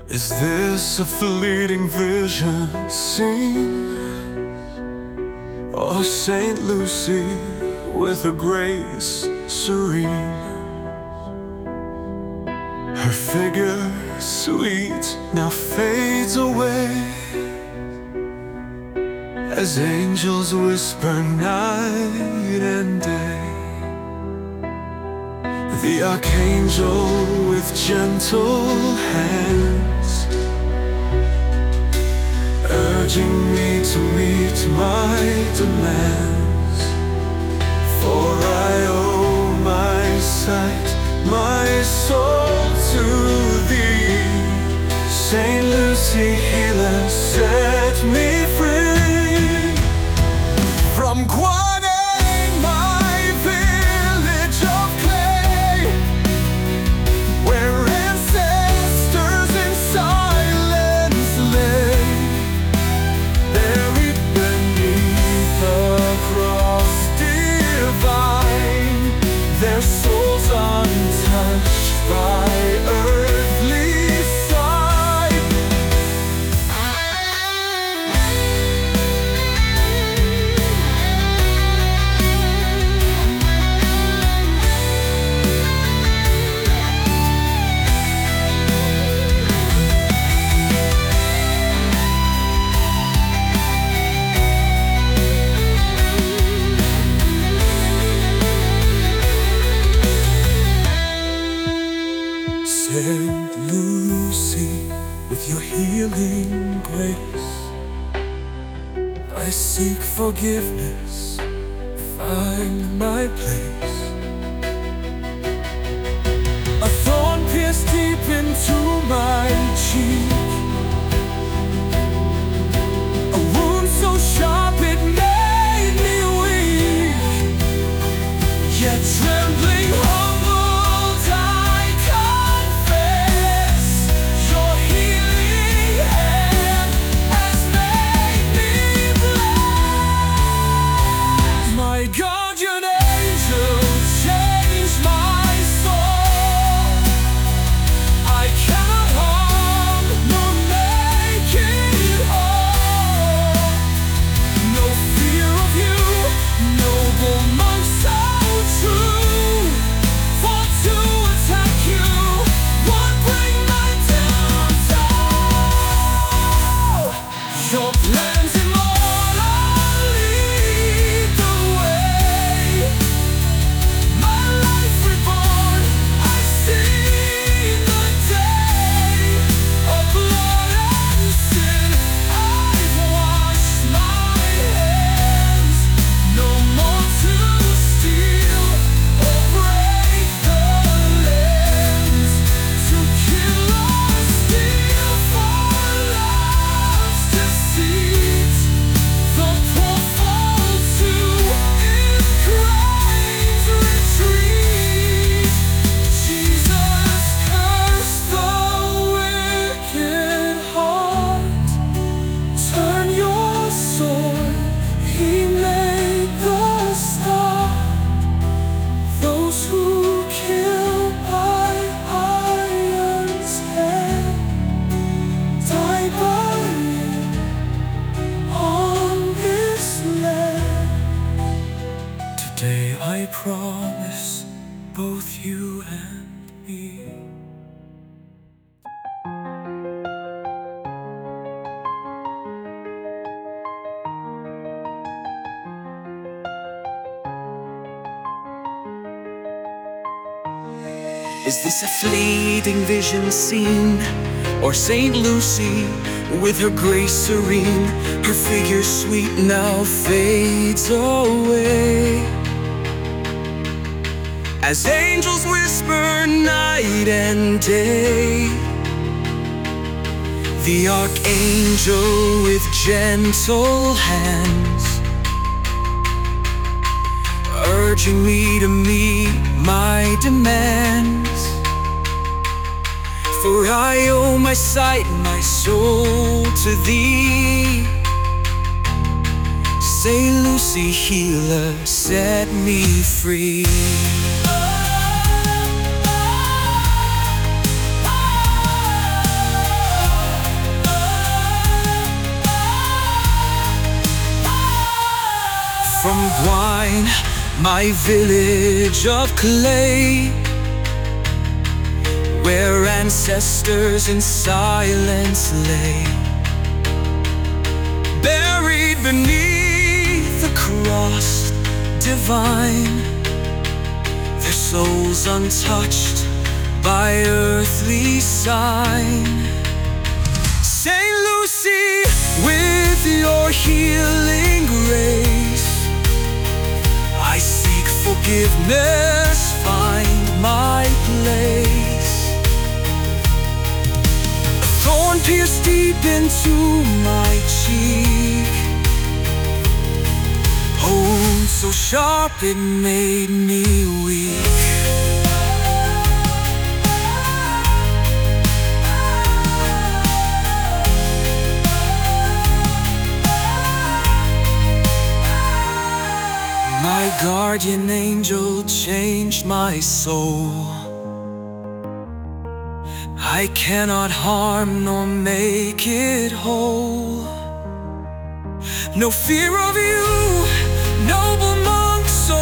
Is this a fleeting vision seen, or St. Lucy with her grace serene? Her figure sweet now fades away, as angels whisper night and day. The archangel with gentle hands, urging me to meet my demands. For I owe my sight, my soul to thee. St. Lucy, healer, set me free from Guanay, my village of clay, where ancestors in silence lay, buried beneath the cross divine, their souls untouched by earthly sight. St. Lucy, with your healing grace, I seek forgiveness, find my place. A thorn pierced deep into my cheek, a wound so sharp it made me weak, yet trembling humbled I confess, your healing hand has made me blessed. My guardian angel changed my soul. I cannot harm nor make it whole. No fear of you, noble monk so true. For to attack you would bring my downfall. Your plans immortal lead the way. My life reborn, I see the day of blood and sin. I've washed my hands, no more to steal or break the lens, to kill or steal for love's deceit. The poor fall to in Christ's retreat. Jesus cursed the wicked heart. Turn your sword, he made the start. Those who kill by iron's hand die buried on this land. Today I promise both you and me. Is this a fleeting vision seen, or St. Lucy with her grace serene? Her figure sweet now fades away, as angels whisper night and day. The archangel with gentle hands, urging me to meet my demands. For I owe my sight, my soul to thee. St. Lucy, healer, set me free. my village of clay, where ancestors in silence lay, buried beneath the cross divine, their souls untouched by earthly sign. Saint Lucy, with your healing grace, I seek forgiveness, find my place. A thorn pierced deep into my cheek, oh, so sharp it made me weak. My guardian angel changed my soul. I cannot harm nor make it whole. No fear of you, noble monk so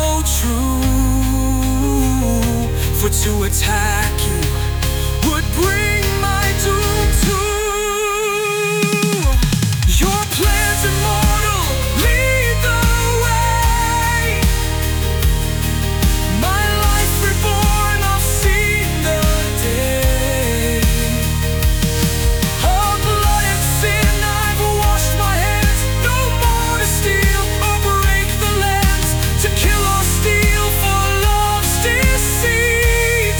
true, for to attack you would bring my doom too. Your plans immortal, lead the way. My life reborn, I've seen the day. Of blood and sin I've washed my hands, no more to steal or break the lens, to kill or steal for love's deceit.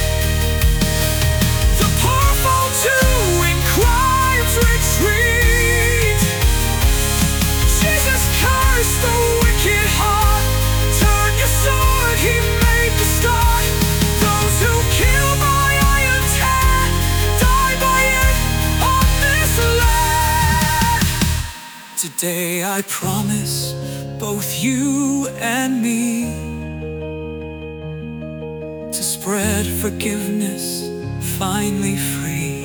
The poor fall too in crime's retreat. Jesus cursed the wicked heart, turn your sword, he made the start. Those who kill by iron hand, die by it on this land. Today I promise both you and me to spread forgiveness, finally free.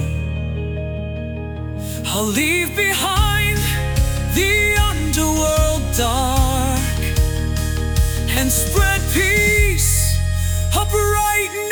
I'll leave behind the underworld dark and spread peace, a bright